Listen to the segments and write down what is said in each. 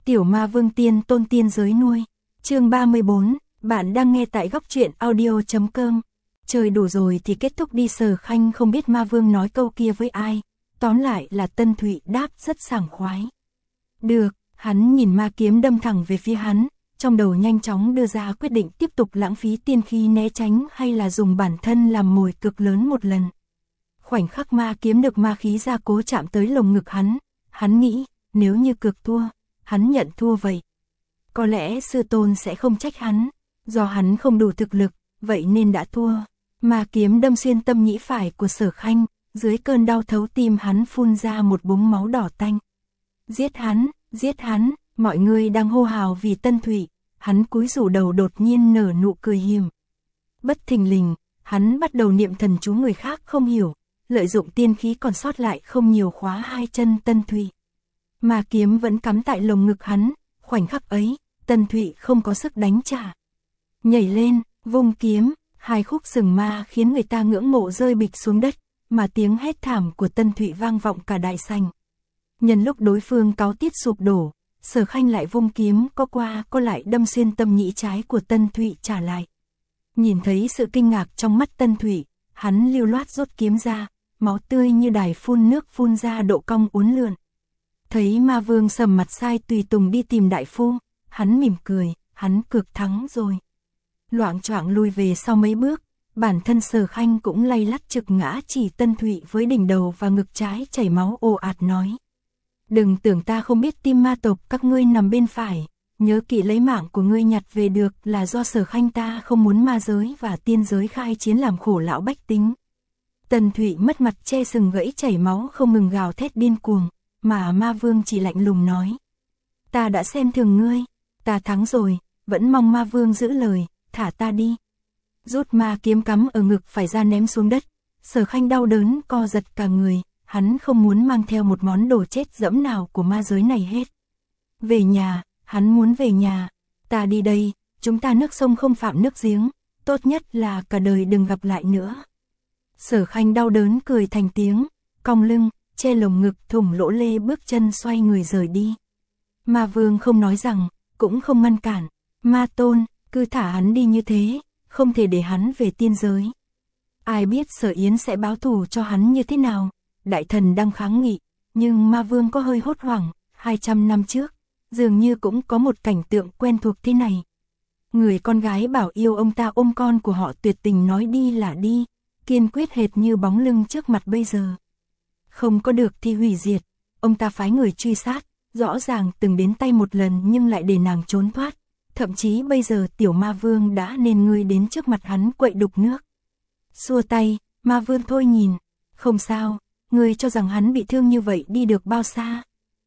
Tiểu ma vương tiên tôn tiên giới nuôi. Chương 34, bạn đang nghe tại góc truyện audio.com. Chơi đủ rồi thì kết thúc đi. Sở Khanh không biết ma vương nói câu kia với ai. Tóm lại là Tân Thụy đáp rất sảng khoái. Được, hắn nhìn ma kiếm đâm thẳng về phía hắn, trong đầu nhanh chóng đưa ra quyết định tiếp tục lãng phí tiên khí né tránh hay là dùng bản thân làm mồi cực lớn một lần. Khoảnh khắc ma kiếm được ma khí gia cố chạm tới lồng ngực hắn nghĩ, nếu như cược thua, hắn nhận thua vậy. Có lẽ sư tôn sẽ không trách hắn, do hắn không đủ thực lực, vậy nên đã thua. Ma kiếm đâm xuyên tâm nhĩ phải của Sở Khanh, dưới cơn đau thấu tim hắn phun ra một búng máu đỏ tanh. Giết hắn, mọi người đang hô hào vì Tân Thụy, hắn cúi rủ đầu đột nhiên nở nụ cười hiểm. Bất thình lình, hắn bắt đầu niệm thần chú người khác không hiểu, lợi dụng tiên khí còn sót lại không nhiều khóa hai chân Tân Thụy. Ma kiếm vẫn cắm tại lồng ngực hắn, khoảnh khắc ấy, Tân Thụy không có sức đánh trả. Nhảy lên, vung kiếm, hai khúc sừng ma khiến người ta ngưỡng mộ rơi bịch xuống đất, mà tiếng hét thảm của Tân Thụy vang vọng cả đại sảnh. Nhân lúc đối phương cáu tiết sụp đổ, Sở Khanh lại vung kiếm có qua có lại đâm xuyên tâm nhĩ trái của Tân Thụy trả lại. Nhìn thấy sự kinh ngạc trong mắt Tân Thụy, hắn lưu loát rút kiếm ra, máu tươi như đài phun nước phun ra độ cong uốn lượn. Thấy ma vương sầm mặt sai tùy tùng đi tìm đại phu, hắn mỉm cười, hắn cược thắng rồi. Loạng choạng lùi về sau mấy bước, bản thân Sở Khanh cũng lay lắt trực ngã chỉ Tân Thụy với đỉnh đầu và ngực trái chảy máu ồ ạt nói. Đừng tưởng ta không biết tim ma tộc các ngươi nằm bên phải, nhớ kỹ lấy mạng của ngươi nhặt về được là do Sở Khanh ta không muốn ma giới và tiên giới khai chiến làm khổ lão bách tính. Tân Thụy mất mặt che sừng gãy chảy máu không ngừng gào thét điên cuồng, mà ma vương chỉ lạnh lùng nói. Ta đã xem thường ngươi, ta thắng rồi, vẫn mong ma vương giữ lời, thả ta đi. Rút ma kiếm cắm ở ngực phải ra ném xuống đất, Sở Khanh đau đớn co giật cả người, hắn không muốn mang theo một món đồ chết dẫm nào của ma giới này hết. Về nhà, hắn muốn về nhà, ta đi đây, chúng ta nước sông không phạm nước giếng, tốt nhất là cả đời đừng gặp lại nữa. Sở Khanh đau đớn cười thành tiếng, cong lưng, che lồng ngực thủng lỗ lê bước chân xoay người rời đi. Ma vương không nói rằng, cũng không ngăn cản, ma tôn, cứ thả hắn đi như thế, không thể để hắn về tiên giới. Ai biết Sở Yến sẽ báo thù cho hắn như thế nào, đại thần đang kháng nghị, nhưng ma vương có hơi hốt hoảng, 200 năm trước, dường như cũng có một cảnh tượng quen thuộc thế này. Người con gái bảo yêu ông ta ôm con của họ tuyệt tình nói đi là đi, kiên quyết hệt như bóng lưng trước mặt bây giờ. Không có được thì hủy diệt, ông ta phái người truy sát, rõ ràng từng đến tay một lần nhưng lại để nàng trốn thoát. Thậm chí bây giờ tiểu ma vương đã nên ngươi đến trước mặt hắn quậy đục nước. Xua tay, ma vương thôi nhìn, không sao, ngươi cho rằng hắn bị thương như vậy đi được bao xa.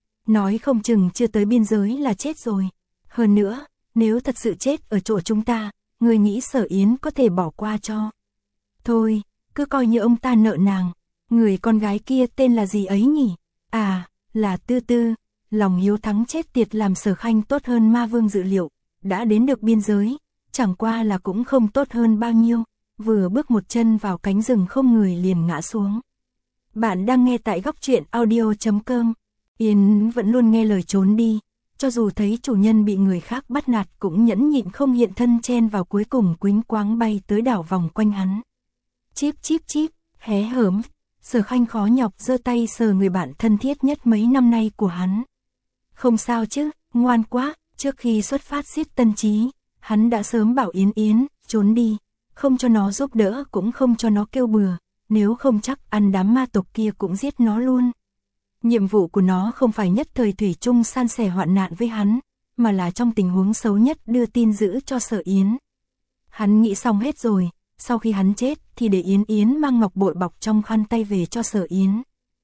Nói không chừng chưa tới biên giới là chết rồi. Hơn nữa, nếu thật sự chết ở chỗ chúng ta, ngươi nghĩ Sở Yến có thể bỏ qua cho. Thôi, cứ coi như ông ta nợ nàng. Người con gái kia tên là gì ấy nhỉ? À, là Tư Tư. Lòng hiếu thắng chết tiệt làm Sở Khanh tốt hơn ma vương dự liệu. Đã đến được biên giới, chẳng qua là cũng không tốt hơn bao nhiêu, vừa bước một chân vào cánh rừng không người liền ngã xuống. Bạn đang nghe tại góc truyện audio.com. Yến vẫn luôn nghe lời trốn đi, cho dù thấy chủ nhân bị người khác bắt nạt cũng nhẫn nhịn không hiện thân chen vào, cuối cùng quýnh quáng bay tới đảo vòng quanh hắn. Chíp chíp chíp, hé hởm, Sở Khanh khó nhọc giơ tay sờ người bạn thân thiết nhất mấy năm nay của hắn. Không sao chứ, ngoan quá. Trước khi xuất phát giết Tân Chí, hắn đã sớm bảo Yến trốn đi, không cho nó giúp đỡ cũng không cho nó kêu bừa, nếu không chắc ăn đám ma tộc kia cũng giết nó luôn. Nhiệm vụ của nó không phải nhất thời thủy chung san sẻ hoạn nạn với hắn, mà là trong tình huống xấu nhất đưa tin giữ cho Sở Yến. Hắn nghĩ xong hết rồi, sau khi hắn chết thì để Yến mang ngọc bội bọc trong khăn tay về cho Sở Yến.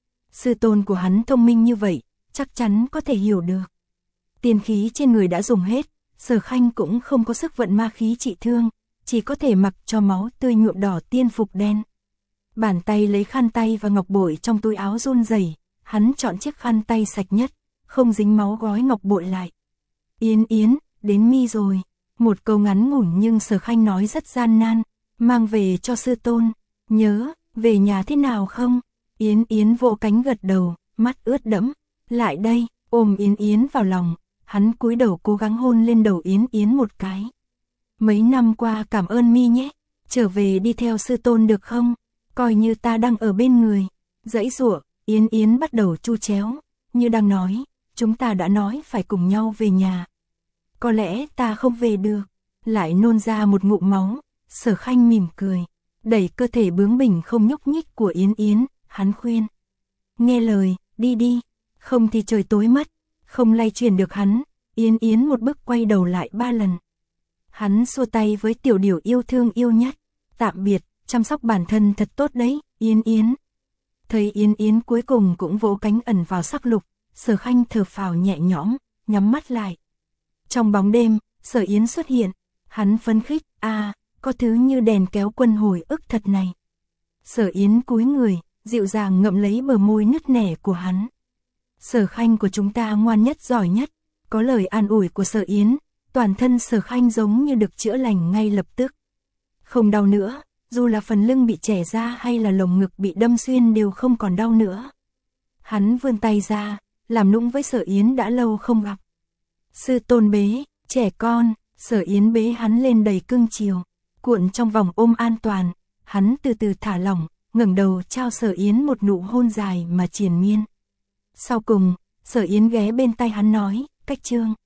Sư tôn của hắn thông minh như vậy, chắc chắn có thể hiểu được. Tiên khí trên người đã dùng hết, Sở Khanh cũng không có sức vận ma khí trị thương, chỉ có thể mặc cho máu tươi nhuộm đỏ tiên phục đen. Bàn tay lấy khăn tay và ngọc bội trong túi áo run rẩy, hắn chọn chiếc khăn tay sạch nhất, không dính máu gói ngọc bội lại. Yến, đến mi rồi. Một câu ngắn ngủn nhưng Sở Khanh nói rất gian nan, mang về cho sư tôn, nhớ, về nhà thế nào không? Yến vỗ cánh gật đầu, mắt ướt đẫm, lại đây, ôm Yến vào lòng. hắn cúi đầu cố gắng hôn lên đầu Yến Yến một cái. Mấy năm qua cảm ơn mi nhé, trở về đi theo sư tôn được không? Coi như ta đang ở bên người. Giãy giụa, Yến Yến bắt đầu chu chéo, như đang nói, chúng ta đã nói phải cùng nhau về nhà. Có lẽ ta không về được. Lại nôn ra một ngụm máu, Sở Khanh mỉm cười, đẩy cơ thể bướng bỉnh không nhúc nhích của Yến Yến, hắn khuyên. Nghe lời, đi đi, không thì trời tối mất. Không lay chuyển được hắn, Yến Yến một bước quay đầu lại 3 lần. Hắn xua tay với tiểu điểu yêu thương yêu nhất. Tạm biệt, chăm sóc bản thân thật tốt đấy, Yến Yến. Thấy Yến Yến cuối cùng cũng vỗ cánh ẩn vào sắc lục, Sở Khanh thở phào nhẹ nhõm, nhắm mắt lại. Trong bóng đêm, Sở Yến xuất hiện, hắn phấn khích, có thứ như đèn kéo quân hồi ức thật này. Sở Yến cúi người, dịu dàng ngậm lấy bờ môi nứt nẻ của hắn. Sở Khanh của chúng ta ngoan nhất giỏi nhất, có lời an ủi của Sở Yến, toàn thân Sở Khanh giống như được chữa lành ngay lập tức. Không đau nữa, dù là phần lưng bị chẻ ra hay là lồng ngực bị đâm xuyên đều không còn đau nữa. Hắn vươn tay ra, làm nũng với Sở Yến đã lâu không gặp. Sư tôn bế, trẻ con, Sở Yến bế hắn lên đầy cưng chiều, cuộn trong vòng ôm an toàn, hắn từ từ thả lỏng, ngẩng đầu trao Sở Yến một nụ hôn dài mà triền miên. Sau cùng, Sở Yến ghé bên tai hắn nói, cách chương.